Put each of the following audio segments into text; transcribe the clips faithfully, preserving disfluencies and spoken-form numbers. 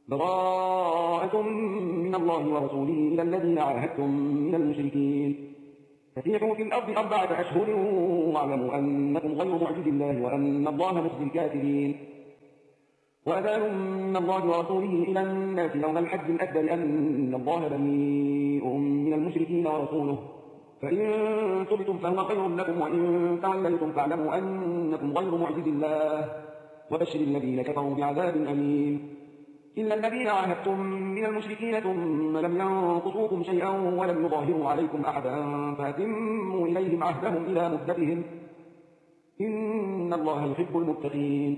براءة من الله ورسوله إلى الذين عاهدتم من المشركين فسيحوا في الأرض أربعة أشهر واعلموا أنكم غير معجز الله وأن الله مخزي الكافرين وأذان من الله ورسوله إلى الناس يوم الحج الأكبر أن الله بريء من المشركين ورسوله فإن تبتم فهو خير لكم وإن توليتم فاعلموا أنكم غير معجز الله وبشر الذين كفروا بعذاب أليم إلا الذين عاهدتم من المشركين ثم لم ينقصوكم شيئا ولم يظاهروا عليكم أحدا فأتموا إليهم عهدهم إلى مدتهم إن الله يحب المتقين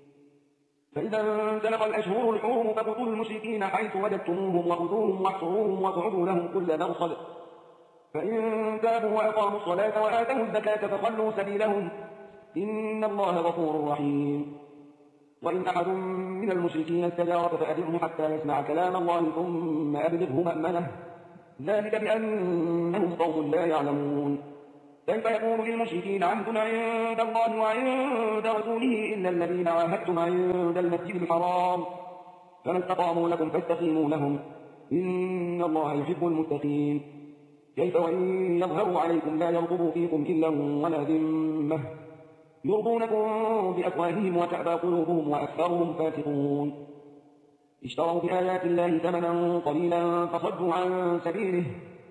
فإذا انسلخ الأشهر الحرم فاقتلوا المشركين حيث وجدتموهم وخذوهم واحصروهم واقعدوا لهم كل مرصد فإن تابوا وأقاموا الصلاة وآتوا الزكاة فخلوا سبيلهم إن الله غفور رحيم وإن أحد من المشركين استجارك فأجره حتى يسمع كلام الله ثم أبلغه مأمنه ذلك بأنهم قوم لا يعلمون كيف يكون للمشركين عهد عند الله وعند رسوله إلا الذين عاهدتم عند المسجد الحرام فما استقاموا لكم فاستقيموا لهم إن الله يحب المتقين كيف وإن يظهروا عليكم لا يرقبوا فيكم إلا ولا ذمة يرضونكم بأفواههم وتأبى قلوبهم وأكثرهم فاسقون اشتروا بآيات الله ثمنا قليلا فصدوا عن سبيله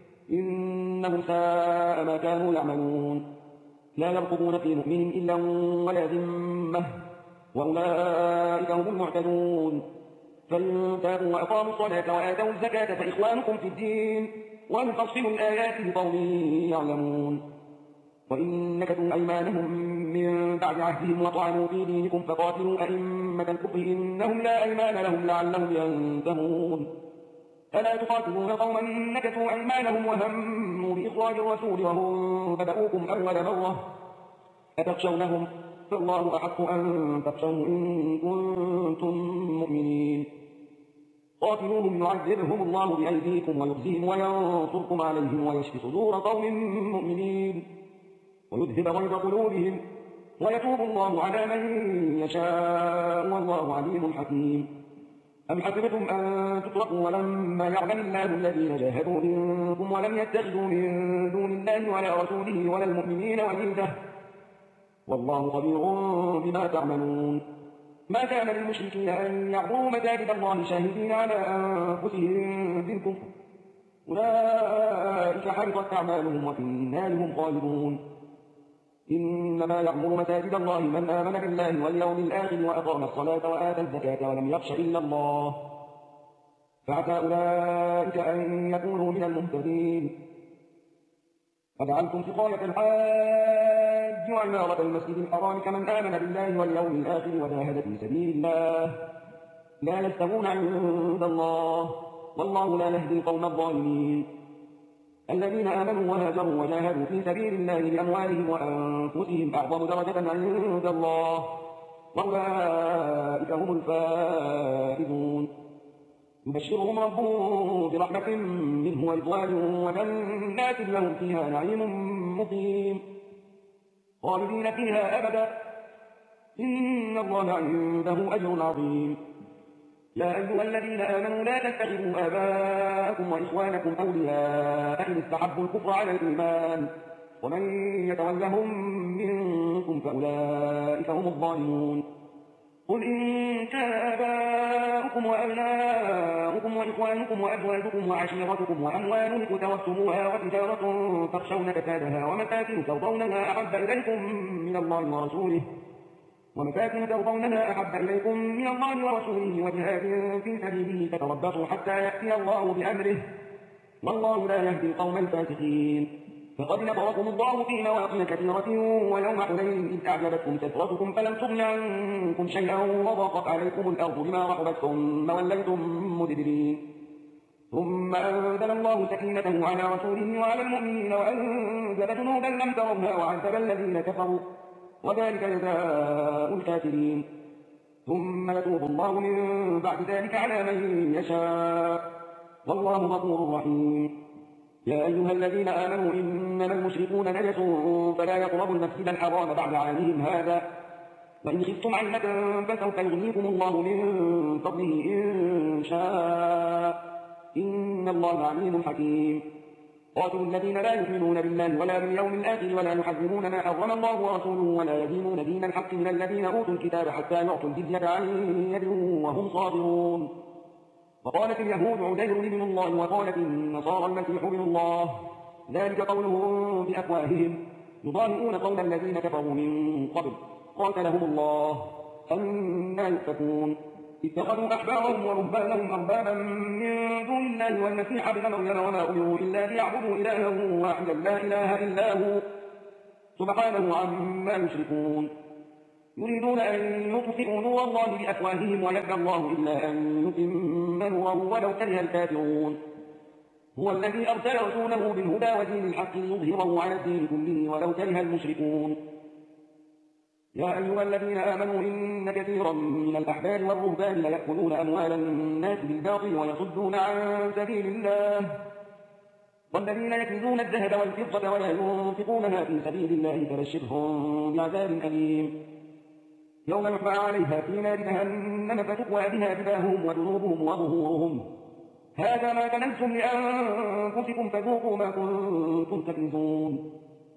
إنهم ساء ما كانوا يعملون لا يرقبون في مؤمن إلا ولا ذمة وأولئك هم المعتدون فإن تابوا وأقاموا الصلاة وآتوا الزكاة فإخوانكم في الدين ونفصل الآيات لقوم يعلمون وإن نكثوا أيمانهم من بعد عهدهم وطعنوا في دينكم فقاتلوا أئمة الكفر إنهم لا أيمان لهم لعلهم ينتهون ألا تقاتلون قوما نكثوا أيمانهم وهموا بإخراج الرسول وهم بدأوكم أول مرة أتخشونهم فالله أحق أن تخشوا إن كنتم مؤمنين قاتلوهم يعذبهم الله بأيديكم ويخزيهم وينصركم عليهم ويشفي صدور قوم مؤمنين ويذهب غيظ قلوبهم ويتوب الله على من يشاء والله عليم حكيم أم حسبتم أن تتركوا ولما يعلم الله الذين جاهدوا منكم ولم يتخذوا من دون الله ولا رسوله ولا المؤمنين وليجة والله خبير بما تعملون ما كان للمشركين أن يعبروا مساجد الله شاهدين على أنفسهم بالكفر أولئك حبطت أعمالهم وفي النار هم خالدون إنما يعمر مساجد الله من آمن بالله واليوم الآخر وأقام الصلاة وآتى الزكاة ولم يخش إلا الله فعسى أولئك أن يكونوا من المهتدين فجعلتم سقاية الحاج وعمارة المسجد الحرام كمن آمن بالله واليوم الآخر وجاهد في سبيل الله لا يستوون عند الله والله لا يهدي القوم الظالمين الذين آمنوا وهاجروا وجاهدوا في سبيل الله بأموالهم وأنفسهم أعظم درجة عند الله وأولئك هم الفائزون يبشرهم ربهم برحمة منه ورضوان وجنات لهم فيها نعيم مقيم خالدين فيها أبدا إن الله عنده أجر عظيم يا أيها الذين آمنوا لا تتخذوا آباءكم وإخوانكم أولياء إن استحبوا الكفر على الإيمان ومن يتولهم منكم فأولئك هم الظالمون قل إن كان آباؤكم وأبناؤكم وإخوانكم وأزواجكم وعشيرتكم وأموال اقترفتموها وتجارة تخشون كسادها ومساكن ترضونها أحب إليكم من الله ورسوله ومساكن ترضونها أحب إليكم من الله ورسوله وجهاد في سبيله فتربصوا حتى يأتي الله بأمره والله لا يهدي القوم الفاسقين فقد نصركم الله في مواطن كثيرة ويوم حنين إذ أعجبتكم كثرتكم فلم تغن عنكم شيئا وضاقت عليكم الأرض بما رحبت ثم وليتم مدبرين ثم أنزل الله سكينته على رسوله وعلى المؤمنين وأنزل جنودا لم ترونها وعذب الذين كفروا وذلك جزاء الكافرين ثم يتوب الله من بعد ذلك على من يشاء والله غفور رحيم يا أيها الذين آمنوا إنما المشركون نجس فلا يقربوا المسجد الحرام بعد عامهم هذا وإن خفتم عيلة فسوف يغنيكم الله من فضله إن شاء إن الله عليم حكيم. قاتلوا الذين لا يؤمنون بالله ولا باليوم الآخر ولا يحرمون ما حرم الله ورسوله ولا يدينون دين الحق من الذين أوتوا الكتاب حتى يعطوا الجزية عن يد وهم صاغرون. وقالت اليهود عزير ابن الله وقالت النصارى المسيح ابن الله ذلك قولهم بأفواههم يضاهئون قول الذين كفروا من قبل قاتلهم الله أنى يؤفكون. اتخذوا أحبارهم ورهبانهم أربابا من دون الله والمسيح ابن مريم وما أمروا إلا ليعبدوا إلها واحدا لا إله إلا هو سبحانه عما يشركون. يريدون أن يطفئوا نور الله بأفواههم ويأبى الله إلا أن يتم نوره ولو كره الكافرون. هو الذي أرسل رسوله بالهدى ودين الحق ليظهره على الدين كله ولو كره المشركون. يا أيها الذين آمنوا إن كثيرا من الأحبار والرهبان ليأكلون أموال الناس بالباطل ويصدون عن سبيل الله والذين يكنزون الذهب والفضة ولا ينفقونها في سبيل الله فبشرهم بعذاب أليم. يوم يحمى عليها في نار جهنم فتكوى بها جباههم وجنوبهم وظهورهم هذا ما كنزتم لأنفسكم فذوقوا ما كنتم تكنزون.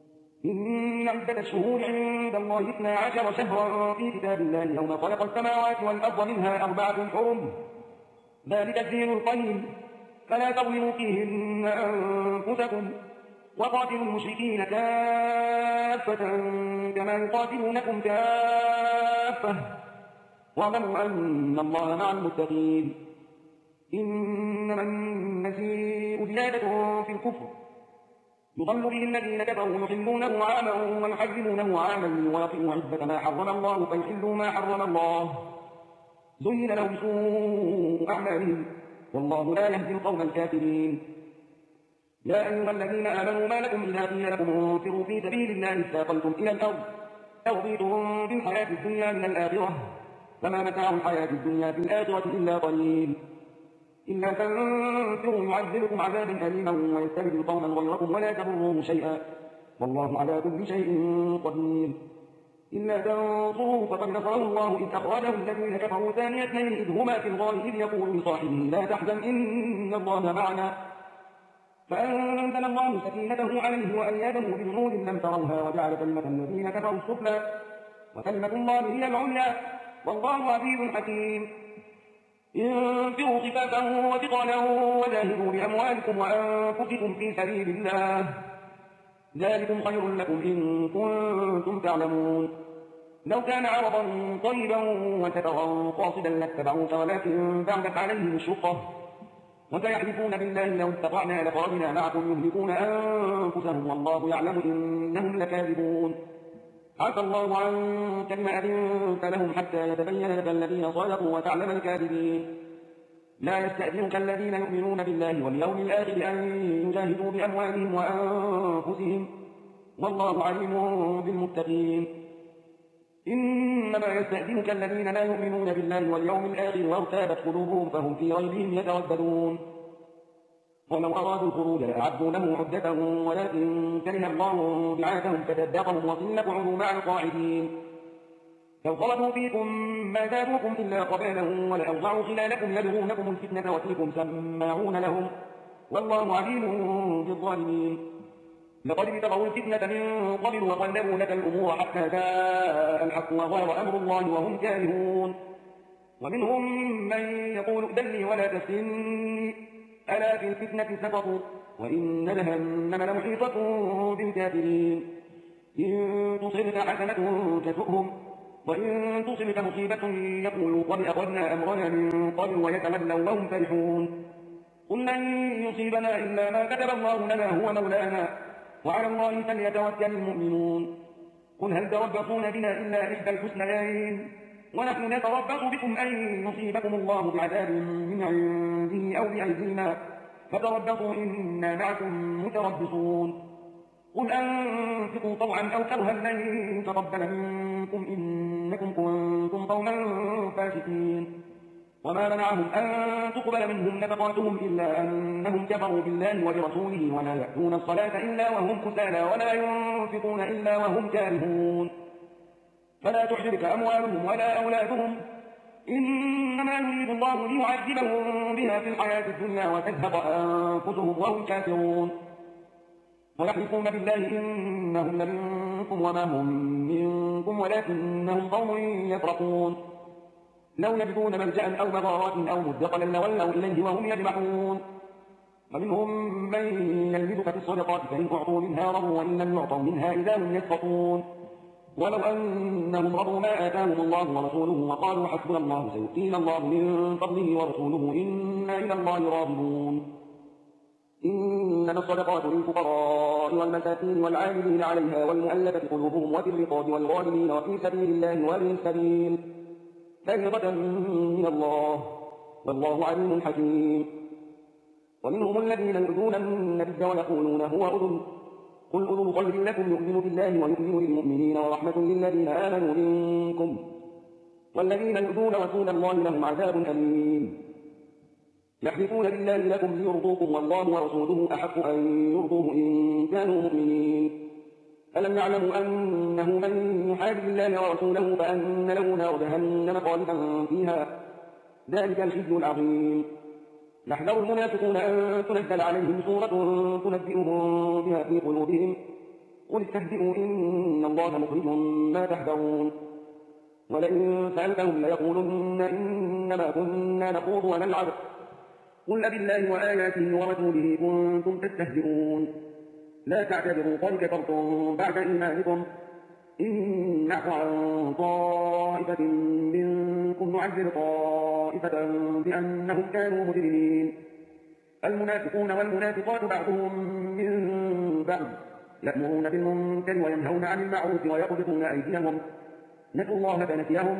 إن عدة الشهور عند الله اثنا عشر شهرا في كتاب الله يوم خلق السماوات والأرض منها أربعة حرم ذلك الدين القيم فلا تظلموا فيهن أنفسكم وقاتلوا المشركين كافة كما يقاتلونكم كافة واعلموا أن الله مع المتقين. إنما النسيء زيادة في الكفر يضل به الذين كفروا يحلونه عاما ويحرمونه عاما ليواطئوا عدة ما حرم الله فيحلوا ما حرم الله زين لهم سوء أعمالهم والله لا يهدي القوم الكافرين. يا أيها الذين آمنوا ما لكم إذا قيل لكم انفروا في سبيل الله اثاقلتم إلى الأرض أرضيتم بالحياة الدنيا من الآخرة فما متاع الحياة الدنيا في الآخرة إلا قليل. إلا تنفروا يعذبكم عذابا أليما ويستبدل قوما غيركم ولا تضروه شيئا والله على كل شيء قدير. إلا تنصروه فقد نصره الله إذ أخرجه الذين كفروا ثاني اثنين إذ هما في الغار إذ يقول لصاحبه لا تحزن إن الله معنا فأنزل الله سكينته عليه وأيده بجنود لم تروها وجعل كلمة الذين كفروا السفلى وكلمة الله هي العليا والله عزيز حكيم. انفروا خفافا وثقالا وجاهدوا بأموالكم وأنفسكم في سبيل الله ذلكم خير لكم إن كنتم تعلمون. لو كان عرضا طيبا وسفرا قاصدا لاتبعوك ولكن بعدت عليهم الشقة وسيحلفون بالله لو استطعنا لخرجنا معكم يهلكون أنفسهم والله يعلم إنهم لكاذبون. عفى الله عنك لما أذنت لهم حتى يتبين لك الذين صدقوا وتعلم الكاذبين. لا يستأذنك الذين يؤمنون بالله واليوم الآخر أن يجاهدوا بأموالهم وأنفسهم والله عليم بالمتقين. إنما يستأذنك الذين لا يؤمنون بالله واليوم الآخر وارتابت قلوبهم فهم في ريبهم يترددون. ولو أرادوا الخروج لأعدوا له عدة ولكن كره الله بعاثهم فثبتهم وقيل اقعدوا مع القاعدين. لو خلقوا فيكم ما زادوكم إلا قبالا ولأوضعوا خلالكم يبغونكم الفتنة وفيكم سماعون لهم والله عليم بالظالمين. لقد ابتغوا الفتنة من قبل وقلبوا لك الأمور حتى جاء الحق وغير أمر الله وهم كارهون. ومنهم من يقول ائذن لي ولا تفتني ألا في الفتنة سقطوا وإن جهنم لمحيطة بالكافرين. إن تصبك حسنة تسؤهم وإن تصبك مصيبة يقولوا قد أخذنا أمرنا من قبل ويتولوا وهم فرحون. قل لن يصيبنا إلا ما كتب الله لنا هو مولانا وعلى الله فليتوكل المؤمنون. قل هل تربصون بنا إلا إحدى الحسنيين ونحن نتربص بكم أن يصيبكم الله بعذاب من عنده أو بأيدينا فتربصوا إنا معكم متربصون. قل أنفقوا طوعا أو كرها لن يتقبل منكم إنكم كنتم قوما فاسقين. وما منعهم أن تقبل منهم نفقاتهم إلا أنهم كفروا بالله وبرسوله ولا يأتون الصلاة إلا وهم كسالى ولا ينفقون إلا وهم كارهون. فلا تعجبك أموالهم ولا أولادهم إنما يريد الله ليعذبهم بها في الحياة الدنيا وتزهق أنفسهم وهم كافرون ويحلفون بالله إنهم لمنكم وما هم منكم ولكنهم قوم يفرقون لو يجدون ملجأ أو مغارات أو مدخلا لولوا إليه وهم يجمحون ومنهم من يلمزك في الصدقات فإن أعطوا منها رضوا وإن لم يعطوا منها إذا هم يسخطون ولو أنهم رضوا ما آتاهم الله ورسوله وقالوا حسبنا الله سيؤتينا الله من فضله ورسوله إنا إلى الله راغبون إنما الصدقات للفقراء والمساكين والعاملين عليها والمؤلفة قلوبهم وفي الرقاب والغالمين وفي سبيل الله وابن السبيل فريضة من الله والله عليم حكيم ومنهم الذين يؤذون النبي ويقولون هو أذن قل أذن خير لكم يؤمن بالله ويؤمن للمؤمنين ورحمة للذين آمنوا منكم والذين يؤذون رسول الله لهم عذاب أليم يحلفون بالله لكم ليرضوكم والله ورسوله أحق أن يرضوه إن كانوا مؤمنين ألم يعلموا أنه من يحارب الله ورسوله فأن له نار جهنم خالدا فيها ذلك الخزي العظيم يحذر المنافقون أن تنزل عليهم سورة تنبئهم بها في قلوبهم قل استهزئوا إن الله مخرج ما تحذرون ولئن سألتهم ليقولن إنما كنا نخوض ونلعب قل أبالله وآياته ورسوله كنتم تستهزئون لا تعتذروا قد كفرتم بعد إيمانكم إن نعفو عن طائفة منكم نعذب طائفة بأنهم كانوا مجرمين المنافقون والمنافقات بعضهم من بعض يأمرون بالمنكر وينهون عن المعروف ويقبضون أيديهم نسوا الله فنسيهم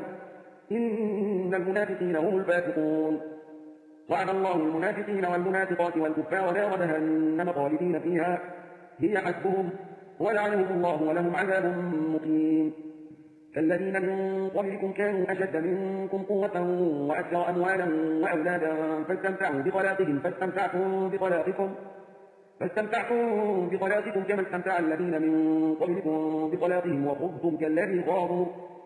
إن المنافقين هم الفاسقون وعد الله المنافقين والمنافقات والكفار نار جهنم خالدين فيها هي حسبهم ولعنهم الله ولهم عذاب مقيم الذين من قبلكم كانوا أشد منكم قوة وأكثر أموالا وأولادا فاستمتعوا بخلاقهم فاستمتعتم بخلاقكم فاستمتعتم بخلاقكم كما استمتع الذين من قبلكم بخلاقهم وخضتم كالذي خاضوا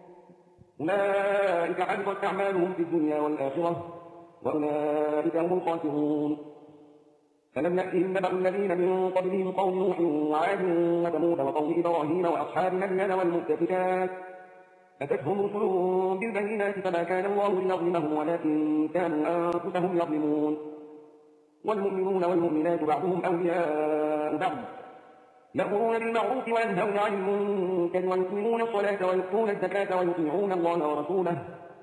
أولئك حبطت أعمالهم في الدنيا والآخرة وأولئك هم الخاسرون فلم يأتهم نبأ الذين من قبلهم قوم نوح وعاد وثمود وقوم إبراهيم وأصحاب مدين والمؤتفكات أتتهم رسلهم بالبينات فما كان الله ليظلمهم ولكن كانوا أنفسهم يظلمون والمؤمنون والمؤمنات بعضهم أولياء بعض يأمرون بالمعروف وينهون عن المنكر ويقيمون الصلاة ويؤتون الزكاة ويطيعون الله ورسوله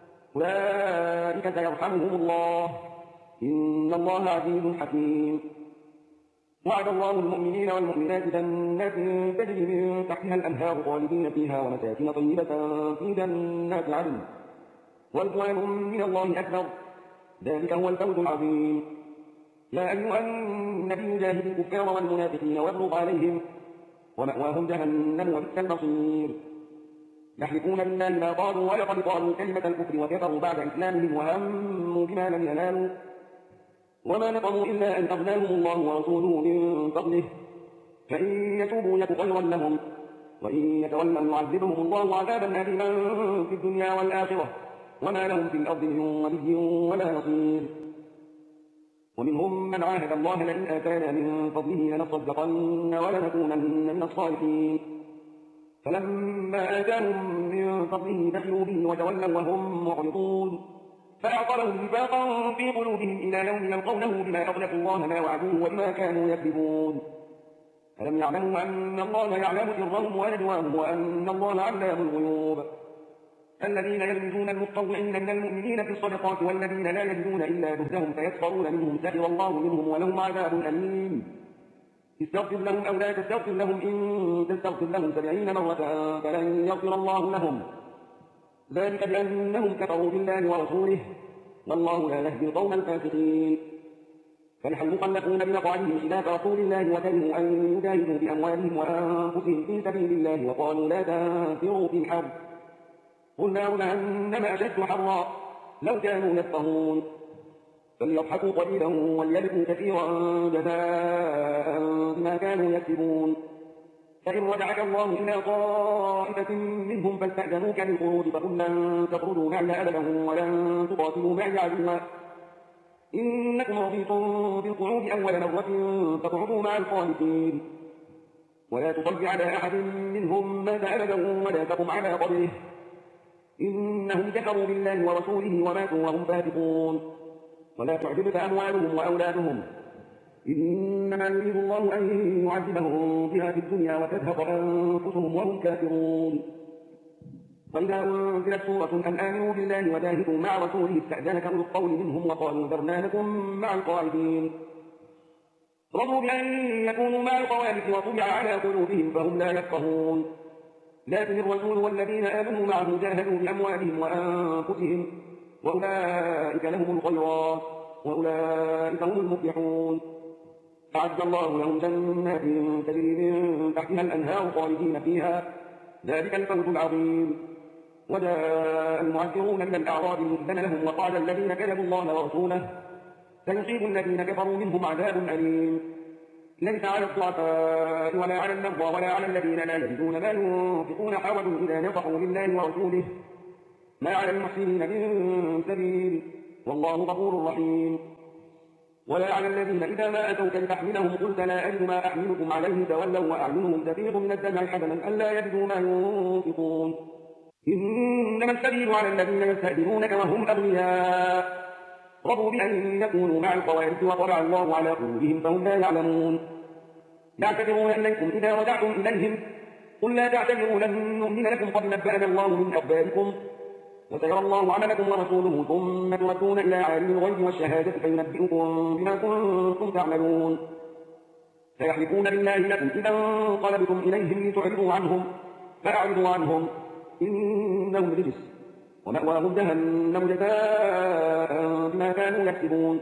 أولئك سيرحمهم الله إن الله عزيز حكيم وعد الله المؤمنين والمؤمنات جنات تجري من تحتها الأنهار خالدين فيها ومساكن طيبة في جنات عدن ورضوان من الله أكبر ذلك هو الفوز العظيم يا أيها النبي جاهد الكفار والمنافقين واغلظ عليهم ومأواهم جهنم وبئس المصير يحلفون بالله ما قالوا ولقد قالوا كلمة الكفر وكفروا بعد إسلامهم وهموا بما لم ينالوا وما نقموا إلا أن أغناهم الله ورسوله من فضله فإن يتوبوا يك خيرا لهم وإن يتولوا يعذبهم الله عذابا أليما في الدنيا والآخرة وما لهم في الأرض من ولي ولا نصير ومنهم من عاهد الله لئن آتانا من فضله لنصدقن ولنكونن من الصالحين فلما آتاهم من فضله بخلوا به وتولوا وهم معرضون فأعقبهم نفاقا في قلوبهم إلى يوم يلقونه بما أخلفوا الله ما وعدوه وبما كانوا يكذبون ألم يعلموا أن الله يعلم سرهم ونجواهم وأن الله علام الغيوب الذين يلمزون المتطوعين من المؤمنين في الصدقات والذين لا يجدون إلا جهدهم فيسخرون منهم سخر الله منهم ولهم عذاب أليم استغفر لهم أو لا تستغفر لهم إن تستغفر لهم سبعين مرة فلن يغفر الله لهم ذلك بأنهم كفروا بالله ورسوله والله لا يهدي القوم الفاسقين فرح المخلفون بمقعدهم خلاف رسول الله وكرهوا أن يجاهدوا بأموالهم وأنفسهم في سبيل الله وقالوا لا تنفروا في الحرب قل نار جهنم أشد حرا لو كانوا يفقهون فليضحكوا قليلا وليبكوا كثيرا جزاء بما كانوا يكسبون فإن رجعك الله إلى طائفة منهم فاستأذنوك للخروج فقل لن تخرجوا معي أبدا ولن تقاتلوا معي عدوا إنكم رضيتم بالقعود أول مرة فاقعدوا مع الخالفين ولا تصل على أحد منهم مات أبدا ولا تقم على قبره إنهم كفروا بالله ورسوله وماتوا وهم فاسقون ولا تعجبك أموالهم وأولادهم إنما يريد الله أن يعذبهم بها في الدنيا وتزهق أنفسهم وهم كافرون وإذا أنزلت سورة أن آمنوا بالله وجاهدوا مع رسوله استأذنك أولو القول منهم وقالوا ذرنا لكم مع القاعدين رضوا بأن يكونوا مع الخوالف وطبع على قلوبهم فهم لا يفقهون لكن الرسول والذين آمنوا معه جاهدوا بأموالهم وأنفسهم وأولئك لهم الخيرات وأولئك هم المفلحون أعد الله لهم جنات تجري من تحتها الأنهار خالدين فيها ذلك الفوز العظيم وجاء المعذرون من الأعراب مؤذن لهم وقال الذين كذبوا الله ورسوله سيصيب الذين كفروا منهم عذاب أليم ليس على الضعفاء ولا على المرضى ولا على الذين لا يجدون ما ينفقون حرج إذا نصحوا لله ورسوله ما على المحسنين من سبيل والله غفور رحيم ولا على الذين إذا ما أتوك لتحملهم قلت لا أجد ما أحملكم عليه تولوا وأعينهم تفيض من الدمع حزنا ألا يجدوا ما ينفقون إنما السبيل على الذين يستأذنونك وهم أغنياء رضوا بأن يكونوا مع الخوارج وطبع الله على قلوبهم فهم لا يعلمون يعتذرون إليكم إذا رجعتم إليهم قل لا تعتذروا لن نؤمن لكم قد نبأنا الله من أخباركم وسيرى الله عملكم ورسوله ثم تردون إلى عالم الغيب والشهادة فينبئكم بما كنتم تعملون سيحلفون بالله لكم إذا انقلبتم إليهم لتعرضوا عنهم فأعرضوا عنهم إنهم رجس ومأواهم جهنم جزاء بما كانوا يكسبون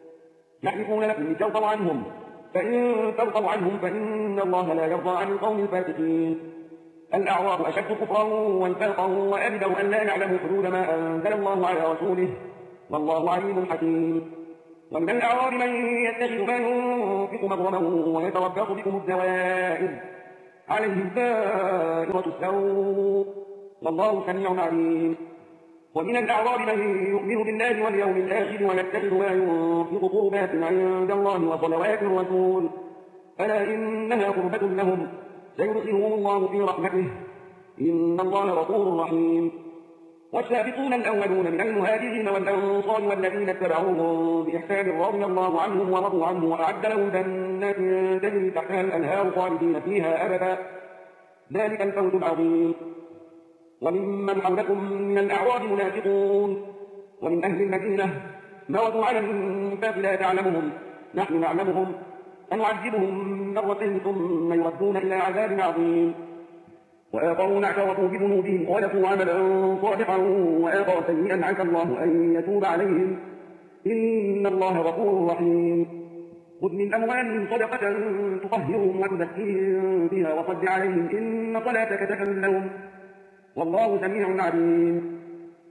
يحلفون لكم لترضوا عنهم فإن ترضوا عنهم فإن الله لا يرضى عن القوم الفاسقين الأعراب أشد كفرا ونفاقا وأجدر أن لا يعلموا حدود ما أنزل الله على رسوله والله عليم حكيم ومن الأعراب من يتخذ ما ينفق مغرما ويتربص بكم الدوائر عليهم دائرة السوء والله سميع عليم ومن الأعراب من يؤمن بالله واليوم الآخر ويتخذ ما ينفق قربات عند الله وصلوات الرسول ألا إنها قربة لهم سيدخلهم الله في رحمته إن الله غفور رحيم والسابقون الأولون من المهاجرين والأنصار والذين اتبعوهم بإحسان رضي الله عنهم ورضوا عنه وأعد لهم جنات تجري تحتها الأنهار خالدين فيها أبدا ذلك الفوز العظيم وممن حولكم من الأعراب منافقون ومن أهل المدينة مرضوا على النفاق لا تعلمهم نحن نعلمهم أن نعذبهم مرتين ثم يردون إلى عذاب عظيم وآخرون اعترفوا بذنوبهم خلقوا عملا صالحا وآخر سيئا عسى الله أن يتوب عليهم إن الله غفور رحيم خذ من أموالهم صدقة تطهرهم وتزكيهم بها وصل عليهم إن صلاتك سكن لهم والله سميع عليم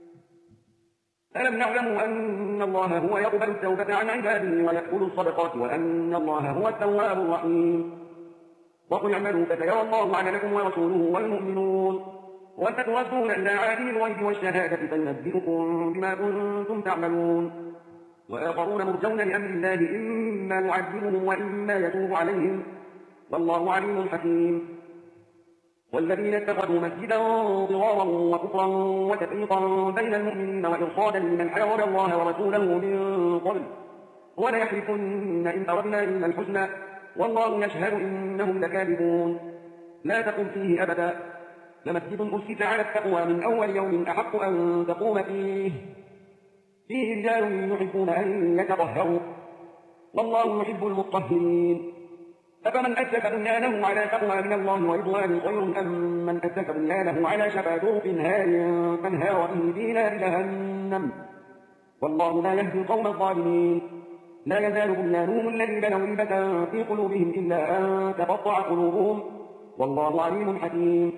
ألم نعلموا أن الله هو يقبل التوبة عن عباده ويأكل الصدقات وأن الله هو التواب الرحيم وقل اعملوا فسيرى الله عملكم ورسوله والمؤمنون وستردون إلى عالم الغيب والشهادة فينبئكم بما كنتم تعملون وآخرون مرجون لأمر الله إما يعذبهم وإما يتوب عليهم والله عليم حكيم والذين اتخذوا مسجدا ضرارا وكفرا وتفريقا بين المؤمنين وإرصادا لمن حارب الله ورسوله من قبل وليحلفن إن أردنا إلا الحسنى والله يشهد إنهم لكاذبون لا تقم فيه أبدا لمسجد أسس على التقوى من أول يوم أحق أن تقوم فيه فيه رجال يحبون أن يتطهروا والله يحب المطهرين أفمن أسس بنيانه على تقوى من الله ورضوان خير أم من أسس بنيانه على شفا جرف هار فانهار به في نار جهنم والله لا يهدي القوم الظالمين لا يزال بنيانهم الذي بنوا ريبة في قلوبهم إلا أن تقطع قلوبهم والله عليم حكيم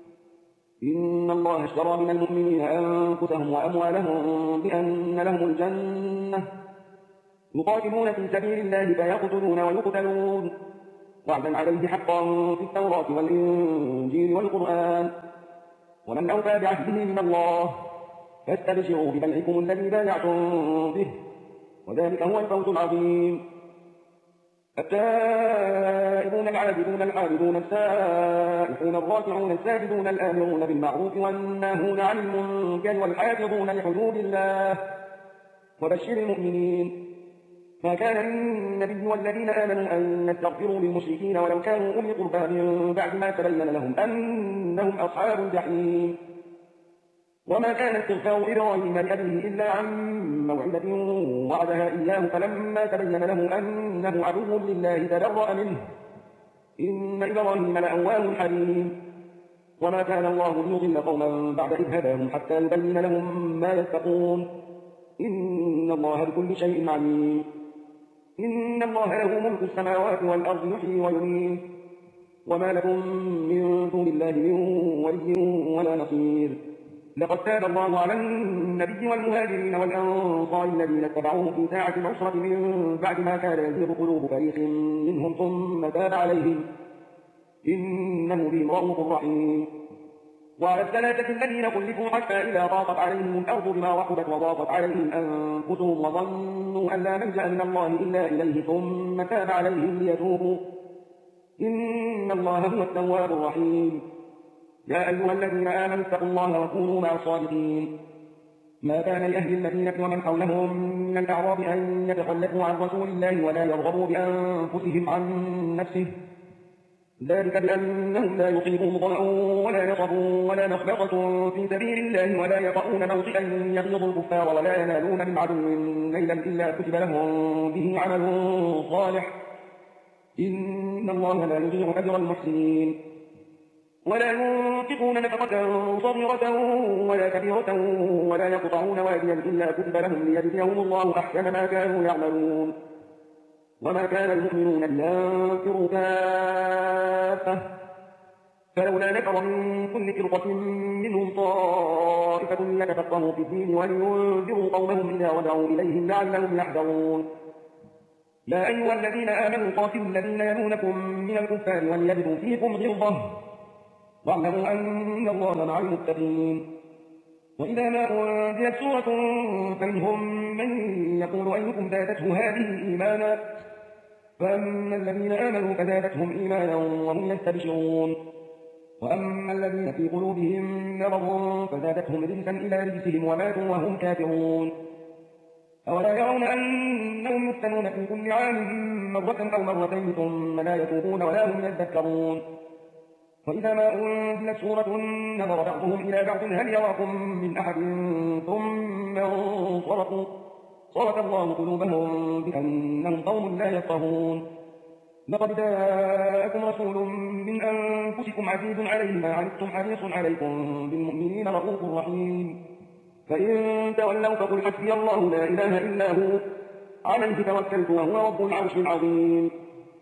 إن الله اشترى من المؤمنين أنفسهم وأموالهم بأن لهم الجنة يقاتلون في سبيل الله فيقتلون ويقتلون وعدا عليه حقا في التوراة والإنجيل والقرآن، ومن أوفى بعهده من الله، فاستبشروا ببيعكم الذي بايعتم به، وذلك هو الفوز العظيم. التائبون العابدون الحامدون السائحون الراكعون الساجدون الآمرون بالمعروف والناهون عن المنكر والحافظون لحدود الله، وبشر المؤمنين. ما كان للنبي والذين آمنوا أن يستغفروا للمشركين ولو كانوا أولي قربى من بعد ما تبين لهم أنهم أصحاب الجحيم. وما كان استغفار إبراهيم لأبيه إلا عن موعدة وعدها إياه فلما تبين له أنه عدو لله تبرأ منه، إن إبراهيم لأواه حليم. وما كان الله ليضل قوما بعد إذ هداهم حتى يبين لهم ما يتقون، إن الله بكل شيء عليم. إن الله له ملك السماوات والأرض يحيي ويميت، وما لكم من دون الله من ولي ولا نصير. لقد تاب الله على النبي والمهاجرين والأنصار الذين اتبعوه في ساعة العسرة من بعد ما كان يزيغ قلوب فريق منهم ثم تاب عليهم، إنه بهم رؤوف رحيم. وعلى الثلاثة الذين خلفوا حتى إذا ضاقت عليهم الأرض بما رحبت وضاقت عليهم أنفسهم وظنوا أن لا ملجأ من الله إلا إليه ثم تاب عليهم ليتوبوا، إن الله هو التواب الرحيم. يا أيها الذين آمنوا اتقوا الله وكونوا مع الصادقين. ما كان لأهل المدينة ومن حولهم من الأعراب أن يتخلفوا عن رسول الله ولا يرغبوا بأنفسهم عن نفسه، ذلك بأنهم لا يصيبهم ظمأ ولا نصب ولا مخبطة في سبيل الله ولا يطؤون موطئا يغيظ الكفار ولا ينالون من عدو نيلا إلا كتب لهم به عمل صالح، إن الله لا يضيع أجر المحسنين. ولا ينفقون نفقة صغيرة ولا كبيرة ولا يقطعون واديا إلا كتب لهم ليجزيهم الله أحسن ما كانوا يعملون. وما كان المؤمنون لينفروا كافة، فلولا نفر من كل فرقة منهم طائفة ليتفقهوا في الدين ولينذروا قومهم إذا رجعوا إليهم لعلهم يحذرون. يا أيها الذين آمنوا قاتلوا الذين يلونكم من الكفار وليجدوا فيكم غلظة، واعلموا أن الله مع المتقين. وإذا ما أنزلت سورة فمنهم من يقول أيكم زادته هذه إيمانا، فأما الذين آمنوا فزادتهم إيمانا وهم يستبشرون، وأما الذين في قلوبهم مرض فزادتهم رجسا إلى رجسهم وماتوا وهم كافرون. أولا يرون أنهم يفتنون في كل عام مرة أو مرتين ثم لا يتوبون ولا هم يذكرون. وإذا ما أنزلت سورة نظر بعضهم إلى بعض هل يراكم من أحد ثم انصرفوا، صرف الله قلوبهم بأنهم قوم لا يفقهون. لقد جاءكم رسول من أنفسكم عزيز عليه ما عنتم حريص عليكم بالمؤمنين رؤوف رحيم. فإن تولوا فقل حسبي الله لا إله إلا هو عليه توكلت وهو رب العرش العظيم.